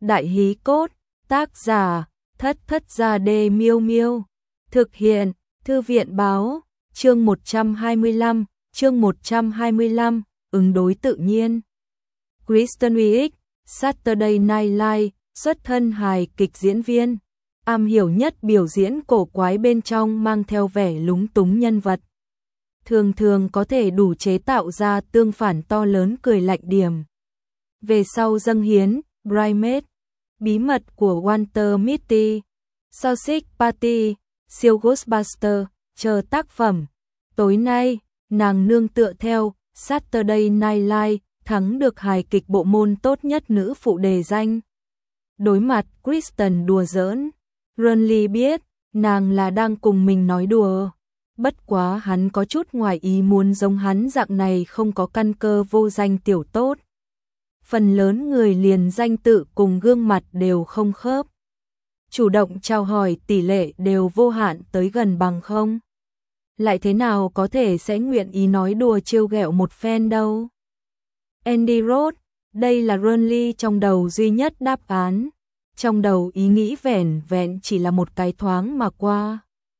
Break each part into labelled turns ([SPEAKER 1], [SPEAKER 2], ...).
[SPEAKER 1] Đại hí cốt, tác giả, Thất Thất Gia Đê Miêu Miêu. Thực hiện, Thư viện báo, chương 125, ứng đối tự nhiên. Kristen Wiig, Saturday Night Live, xuất thân hài kịch diễn viên, am hiểu nhất biểu diễn cổ quái bên trong mang theo vẻ lúng túng nhân vật. Thường thường có thể đủ chế tạo ra tương phản to lớn cười lạnh điểm. Về sau dâng hiến, Bridesmaids, Bí mật của Walter Mitty, Sausage Party, siêu Ghostbuster, chờ tác phẩm. Tối nay, nàng nương tựa theo Saturday Night Live thắng được hài kịch bộ môn tốt nhất nữ phụ đề danh. Đối mặt Kristen đùa giỡn, Ronly biết nàng là đang cùng mình nói đùa. Bất quá hắn có chút ngoài ý muốn giống hắn dạng này không có căn cơ vô danh tiểu tốt. Phần lớn người liền danh tự cùng gương mặt đều không khớp. Chủ động chào hỏi tỷ lệ đều vô hạn tới gần bằng không. Lại thế nào có thể sẽ nguyện ý nói đùa trêu ghẹo một fan đâu. Andy Roth, đây là Ronly trong đầu duy nhất đáp án. Trong đầu ý nghĩ vẻn vẹn chỉ là một cái thoáng mà qua.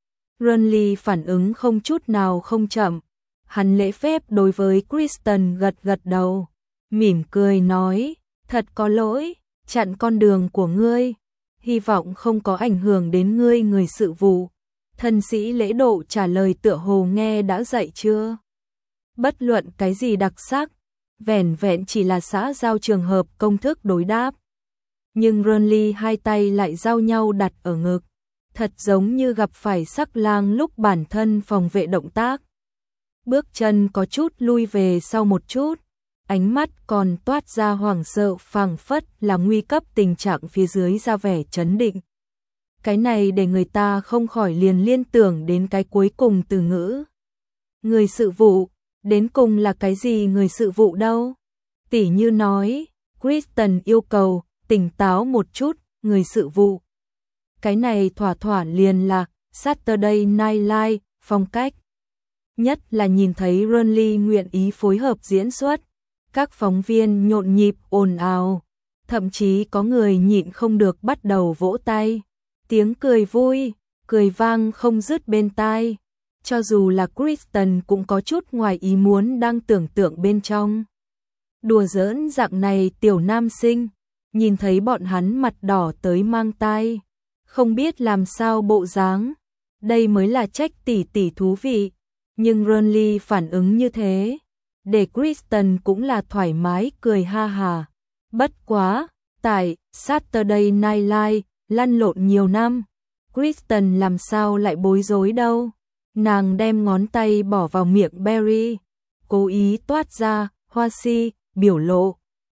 [SPEAKER 1] Ronly phản ứng không chút nào không chậm. Hắn lễ phép đối với Kristen gật gật đầu. Mỉm cười nói, thật có lỗi, chặn con đường của ngươi. Hy vọng không có ảnh hưởng đến ngươi người sự vụ. Thân sĩ lễ độ trả lời tựa hồ nghe đã dạy chưa. Bất luận cái gì đặc sắc, vẻn vẹn chỉ là xã giao trường hợp công thức đối đáp. Nhưng Ronly hai tay lại giao nhau đặt ở ngực, thật giống như gặp phải sắc lang lúc bản thân phòng vệ động tác. Bước chân có chút lui về sau một chút, ánh mắt còn toát ra hoảng sợ phảng phất là nguy cấp tình trạng phía dưới ra vẻ trấn định. Cái này để người ta không khỏi liền liên tưởng đến cái cuối cùng từ ngữ. Người sự vụ, đến cùng là cái gì người sự vụ đâu? Tỉ như nói, Kristen yêu cầu, tỉnh táo một chút, người sự vụ. Cái này thỏa thỏa liền là Saturday Night Live, phong cách. Nhất là nhìn thấy Ronly nguyện ý phối hợp diễn xuất. Các phóng viên nhộn nhịp ồn ào, thậm chí có người nhịn không được bắt đầu vỗ tay. Tiếng cười vui, cười vang không dứt bên tai. Cho dù là Kristen cũng có chút ngoài ý muốn đang tưởng tượng bên trong. Đùa giỡn dạng này tiểu nam sinh, nhìn thấy bọn hắn mặt đỏ tới mang tai, không biết làm sao bộ dáng. Đây mới là trách tỷ tỷ thú vị. Nhưng Ronly phản ứng như thế, để Kristen cũng là thoải mái cười ha hà. Bất quá, tại Saturday Night Live lăn lộn nhiều năm, Kristen làm sao lại bối rối đâu. Nàng đem ngón tay bỏ vào miệng Barry, cố ý toát ra hoa si, biểu lộ.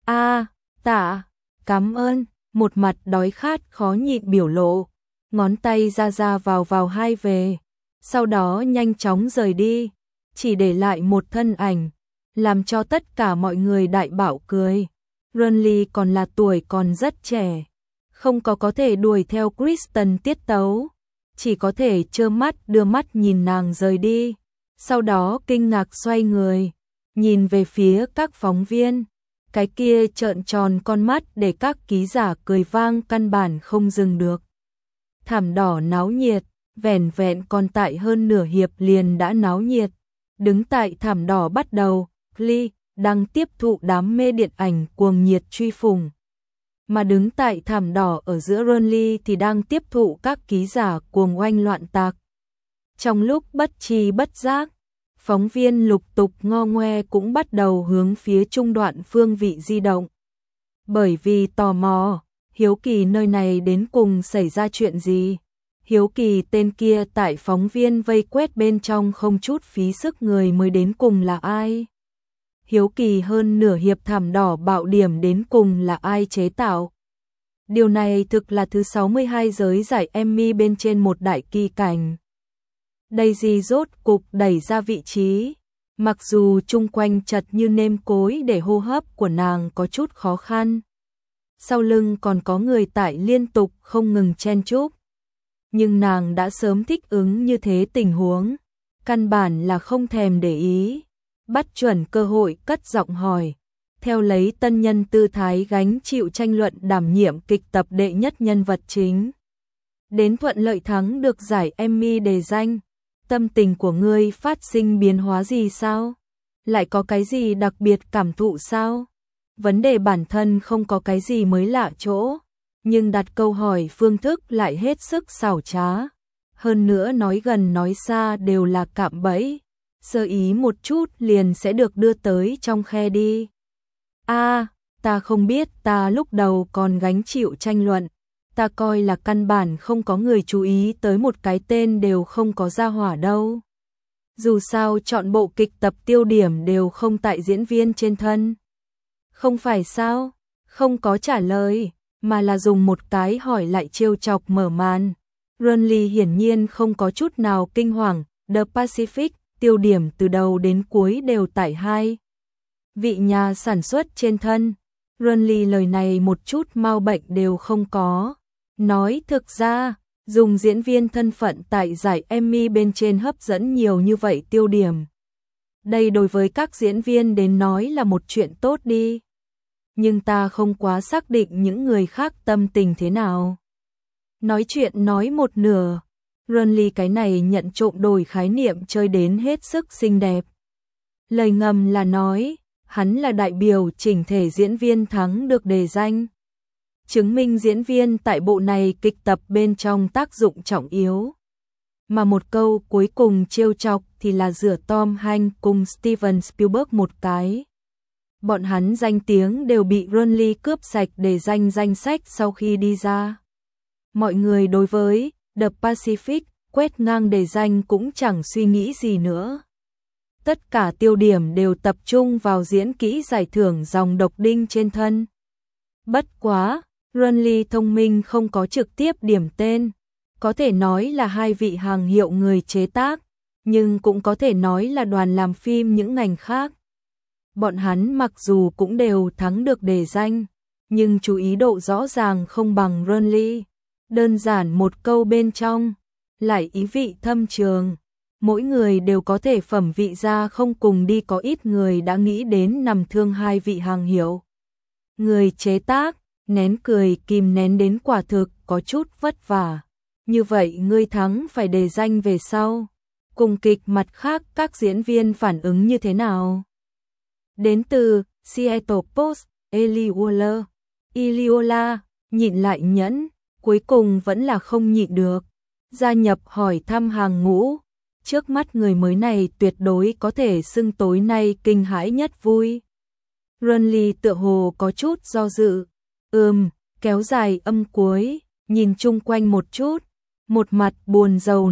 [SPEAKER 1] Tạ, cảm ơn, một mặt đói khát khó nhịn biểu lộ. Ngón tay ra vào hai về, sau đó nhanh chóng rời đi, chỉ để lại một thân ảnh, làm cho tất cả mọi người đại bảo cười. Ronly còn là tuổi còn rất trẻ, không có thể đuổi theo Kristen tiết tấu, chỉ có thể trơ mắt đưa mắt nhìn nàng rời đi, sau đó kinh ngạc xoay người, nhìn về phía các phóng viên, cái kia trợn tròn con mắt để các ký giả cười vang căn bản không dừng được. Thảm đỏ náo nhiệt, vẻn vẹn còn tại hơn nửa hiệp liền đã náo nhiệt. Đứng tại thảm đỏ bắt đầu, Glee đang tiếp thụ đám mê điện ảnh cuồng nhiệt truy phủng. Mà đứng tại thảm đỏ ở giữa Ronly thì đang tiếp thụ các ký giả cuồng oanh loạn tạc. Trong lúc bất tri bất giác, phóng viên lục tục ngo ngoe cũng bắt đầu hướng phía trung đoạn phương vị di động. Bởi vì tò mò, hiếu kỳ nơi này đến cùng xảy ra chuyện gì. Hiếu kỳ tên kia tại phóng viên vây quét bên trong không chút phí sức người mới đến cùng là ai. Hiếu kỳ hơn nửa hiệp thảm đỏ bạo điểm đến cùng là ai chế tạo. Điều này thực là thứ 62 giới giải Emmy bên trên một đại kỳ cảnh. Daisy rốt cục đẩy ra vị trí. Mặc dù chung quanh chật như nêm cối để hô hấp của nàng có chút khó khăn. Sau lưng còn có người tại liên tục không ngừng chen chúc. Nhưng nàng đã sớm thích ứng như thế tình huống. Căn bản là không thèm để ý. Bắt chuẩn cơ hội cất giọng hỏi. theo lấy tân nhân tư thái gánh chịu tranh luận đảm nhiệm kịch tập đệ nhất nhân vật chính. Đến thuận lợi thắng được giải Emmy đề danh, tâm tình của ngươi phát sinh biến hóa gì sao? Lại có cái gì đặc biệt cảm thụ sao? Vấn đề bản thân không có cái gì mới lạ chỗ, nhưng đặt câu hỏi phương thức lại hết sức xảo trá. Hơn nữa nói gần nói xa đều là cạm bẫy, sơ ý một chút liền sẽ được đưa tới trong khe đi. Ta không biết, ta lúc đầu còn gánh chịu tranh luận, ta coi là căn bản không có người chú ý tới một cái tên đều không có ra hỏa đâu. Dù sao chọn bộ kịch tập tiêu điểm đều không tại diễn viên trên thân. Không phải sao? Không có trả lời, mà là dùng một cái hỏi lại trêu chọc mở màn. Renly hiển nhiên không có chút nào kinh hoàng, The Pacific, tiêu điểm từ đầu đến cuối đều tại hai vị nhà sản xuất trên thân. Renly lời này một chút mau bệnh đều không có. Nói thực ra, dùng diễn viên thân phận tại giải Emmy bên trên hấp dẫn nhiều như vậy tiêu điểm. Đây đối với các diễn viên đến nói là một chuyện tốt đi. Nhưng ta không quá xác định những người khác tâm tình thế nào. Nói chuyện nói một nửa, Renly cái này nhận trộm đổi khái niệm chơi đến hết sức xinh đẹp. Lời ngầm là nói, hắn là đại biểu chỉnh thể diễn viên thắng được đề danh. Chứng minh diễn viên tại bộ này kịch tập bên trong tác dụng trọng yếu. Mà một câu cuối cùng trêu chọc thì là rửa Tom Hanks cùng Steven Spielberg một cái. Bọn hắn danh tiếng đều bị Renly cướp sạch để danh sách sau khi đi ra. Mọi người đối với The Pacific quét ngang đề danh cũng chẳng suy nghĩ gì nữa. Tất cả tiêu điểm đều tập trung vào diễn kỹ giải thưởng dòng độc đinh trên thân. Bất quá, Renly thông minh không có trực tiếp điểm tên, có thể nói là hai vị hàng hiệu người chế tác, nhưng cũng có thể nói là đoàn làm phim những ngành khác. Bọn hắn mặc dù cũng đều thắng được đề danh, nhưng chú ý độ rõ ràng không bằng Renly. Đơn giản một câu bên trong, lại ý vị thâm trường. Mỗi người đều có thể phẩm vị ra không cùng đi, có ít người đã nghĩ đến nằm thương hai vị hàng hiệu. Người chế tác, nén cười kìm nén đến quả thực có chút vất vả. Như vậy ngươi thắng phải đề danh về sau. Cùng kịch mặt khác các diễn viên phản ứng như thế nào? Đến từ Seattle Post, Iliola, nhịn lại nhẫn, cuối cùng vẫn là không nhịn được. Gia nhập hỏi thăm hàng ngũ. Trước mắt người mới này tuyệt đối có thể xưng tối nay kinh hãi nhất vui. Renly tựa hồ có chút do dự. Kéo dài âm cuối, nhìn chung quanh một chút, một mặt buồn rầu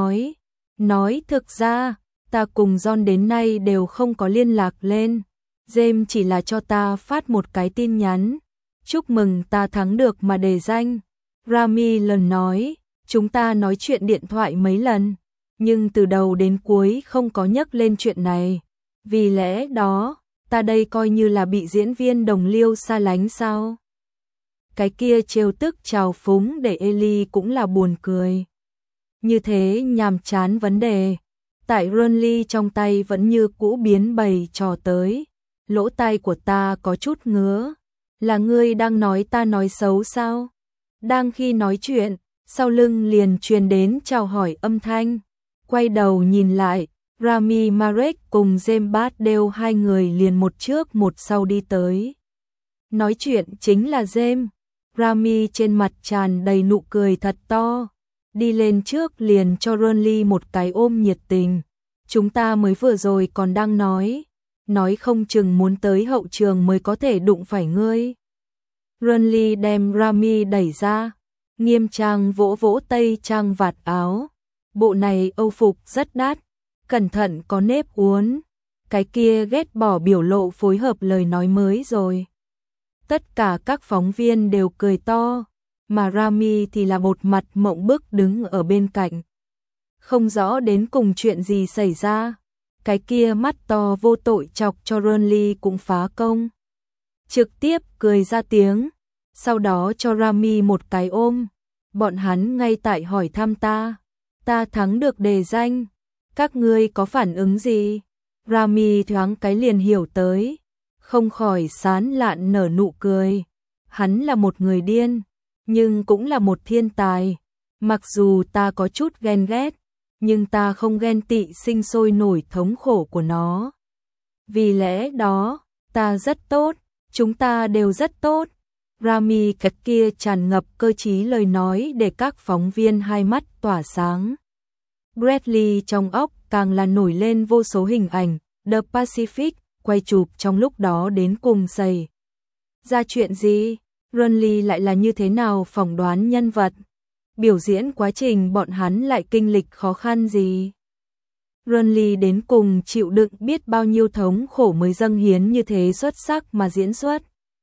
[SPEAKER 1] nói thực ra, ta cùng John đến nay đều không có liên lạc lên. James chỉ là cho ta phát một cái tin nhắn, chúc mừng ta thắng được mà đề danh. Rami lần nói, chúng ta nói chuyện điện thoại mấy lần, nhưng từ đầu đến cuối không có nhắc lên chuyện này. Vì lẽ đó, ta đây coi như là bị diễn viên đồng liêu xa lánh sao? Cái kia trêu tức trào phúng để Ellie cũng là buồn cười. Như thế nhàm chán vấn đề, tại Renly trong tay vẫn như cũ biến bày trò tới. Lỗ tai của ta có chút ngứa, là ngươi đang nói ta nói xấu sao? Đang khi nói chuyện, sau lưng liền truyền đến chào hỏi âm thanh. Quay đầu nhìn lại, Rami Malek cùng James Bardell hai người liền một trước một sau đi tới. Nói chuyện chính là James. Rami trên mặt tràn đầy nụ cười thật to, đi lên trước liền cho Renly một cái ôm nhiệt tình. Chúng ta mới vừa rồi còn đang nói không chừng muốn tới hậu trường mới có thể đụng phải ngươi. Renly đem Rami đẩy ra, nghiêm trang vỗ vỗ tây trang vạt áo. Bộ này âu phục rất đắt, cẩn thận có nếp uốn. Cái kia ghét bỏ biểu lộ phối hợp lời nói mới rồi. Tất cả các phóng viên đều cười to, mà Rami thì là một mặt mộng bức đứng ở bên cạnh. Không rõ đến cùng chuyện gì xảy ra, cái kia mắt to vô tội chọc cho Renly cũng phá công. Trực tiếp cười ra tiếng, sau đó cho Rami một cái ôm. Bọn hắn ngay tại hỏi thăm ta thắng được đề danh, các ngươi có phản ứng gì? Rami thoáng cái liền hiểu tới. không khỏi sán lạn nở nụ cười. Hắn là một người điên, nhưng cũng là một thiên tài. Mặc dù ta có chút ghen ghét, nhưng ta không ghen tị sinh sôi nổi thống khổ của nó. Vì lẽ đó, ta rất tốt, chúng ta đều rất tốt. Rami cái kia tràn ngập cơ trí lời nói để các phóng viên hai mắt tỏa sáng. Bradley trong óc càng là nổi lên vô số hình ảnh, The Pacific, quay chụp trong lúc đó đến cùng xảy ra chuyện gì, Renly lại là như thế nào phỏng đoán nhân vật, biểu diễn quá trình bọn hắn lại kinh lịch khó khăn gì. Renly đến cùng chịu đựng biết bao nhiêu thống khổ mới dâng hiến như thế xuất sắc mà diễn xuất.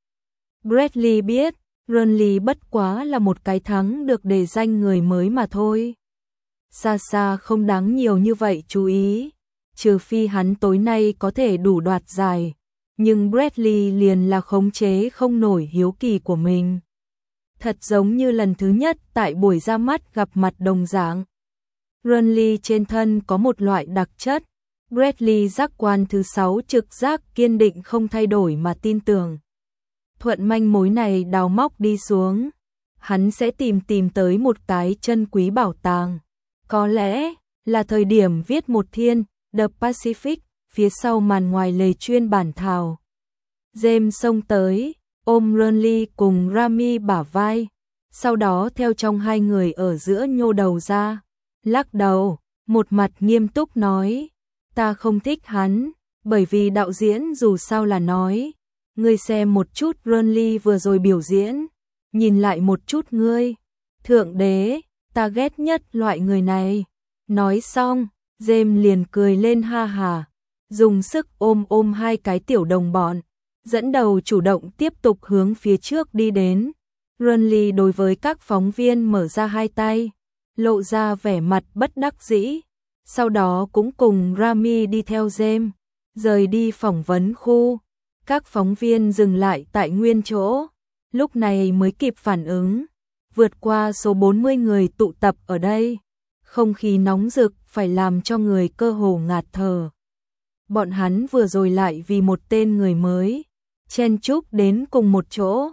[SPEAKER 1] Bradley biết, Renly bất quá là một cái thắng được đề danh người mới mà thôi. Xa xa không đáng nhiều như vậy chú ý, trừ phi hắn tối nay có thể đủ đoạt giải, nhưng Bradley liền là khống chế không nổi hiếu kỳ của mình. Thật giống như lần thứ nhất tại buổi ra mắt gặp mặt đồng dạng. Renly trên thân có một loại đặc chất, Bradley giác quan thứ 6 trực giác kiên định không thay đổi mà tin tưởng. Thuận manh mối này đào móc đi xuống, hắn sẽ tìm tới một cái chân quý bảo tàng. Có lẽ là thời điểm viết một thiên, The Pacific, phía sau màn ngoài lề chuyên bản thảo. James xông tới, ôm Renly cùng Rami bả vai, sau đó theo trong hai người ở giữa nhô đầu ra, lắc đầu, một mặt nghiêm túc nói, ta không thích hắn, bởi vì đạo diễn dù sao là nói, ngươi xem một chút Renly vừa rồi biểu diễn, nhìn lại một chút ngươi, thượng đế, ta ghét nhất loại người này. Nói xong, James liền cười lên ha hà, dùng sức ôm hai cái tiểu đồng bọn, dẫn đầu chủ động tiếp tục hướng phía trước đi đến. Renly đối với các phóng viên mở ra hai tay, lộ ra vẻ mặt bất đắc dĩ, sau đó cũng cùng Rami đi theo James, rời đi phỏng vấn khu. Các phóng viên dừng lại tại nguyên chỗ, lúc này mới kịp phản ứng, vượt qua số 40 người tụ tập ở đây. Không khí nóng rực phải làm cho người cơ hồ ngạt thở. Bọn hắn vừa rồi lại vì một tên người mới chen chúc đến cùng một chỗ.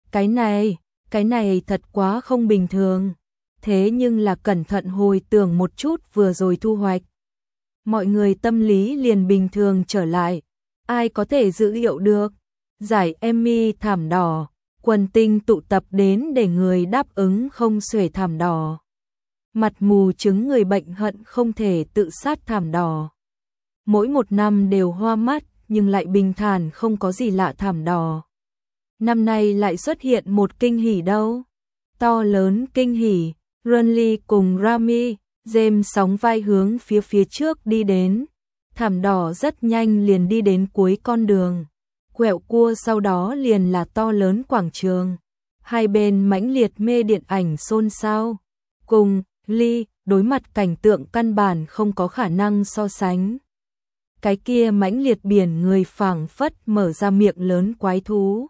[SPEAKER 1] Cái này thật quá không bình thường. Thế nhưng là cẩn thận hồi tưởng một chút vừa rồi thu hoạch, mọi người tâm lý liền bình thường trở lại. Ai có thể dự liệu được, giải Emmy thảm đỏ, quần tinh tụ tập đến để người đáp ứng không xuể thảm đỏ. Mặt mù chứng người bệnh hận không thể tự sát thảm đỏ. Mỗi một năm đều hoa mắt nhưng lại bình thản không có gì lạ thảm đỏ. Năm nay lại xuất hiện một kinh hỉ đâu. To lớn kinh hỉ, Renly cùng Rami, James sóng vai hướng phía trước đi đến. Thảm đỏ rất nhanh liền đi đến cuối con đường. Quẹo cua sau đó liền là to lớn quảng trường. Hai bên mãnh liệt mê điện ảnh xôn xao. Cùng Lee đối mặt cảnh tượng căn bản không có khả năng so sánh. Cái kia mãnh liệt biển người phảng phất mở ra miệng lớn quái thú.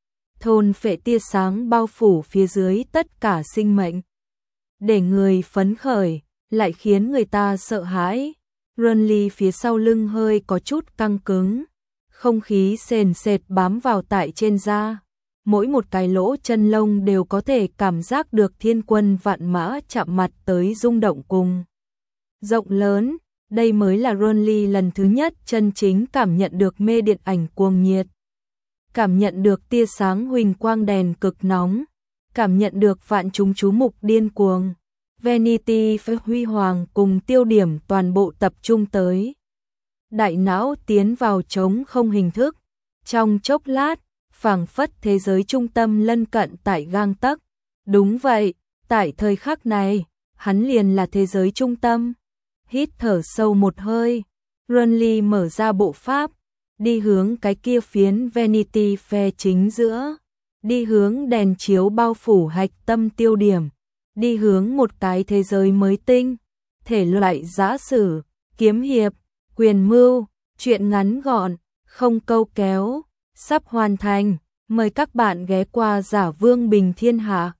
[SPEAKER 1] Thôn phệ tia sáng bao phủ phía dưới tất cả sinh mệnh. Để người phấn khởi, lại khiến người ta sợ hãi. Renly phía sau lưng hơi có chút căng cứng. Không khí sền sệt bám vào tại trên da. Mỗi một cái lỗ chân lông đều có thể cảm giác được thiên quân vạn mã chạm mặt tới rung động cùng. Rộng lớn, đây mới là Renly lần thứ nhất chân chính cảm nhận được mê điện ảnh cuồng nhiệt. Cảm nhận được tia sáng huỳnh quang đèn cực nóng. Cảm nhận được vạn chúng chú mục điên cuồng. Vanity Fair huy hoàng cùng tiêu điểm toàn bộ tập trung tới. Đại não tiến vào trống không hình thức. Trong chốc lát, phảng phất thế giới trung tâm lân cận tại gang tấc. Đúng vậy, tại thời khắc này, hắn liền là thế giới trung tâm. Hít thở sâu một hơi, Renly mở ra bộ pháp, đi hướng cái kia phiến Vanity Fair chính giữa, đi hướng đèn chiếu bao phủ hạch tâm tiêu điểm, đi hướng một cái thế giới mới tinh, thể loại giã sử, kiếm hiệp, quyền mưu, truyện ngắn gọn, không câu kéo, sắp hoàn thành, mời các bạn ghé qua Giả Vương Bình Thiên Hạ.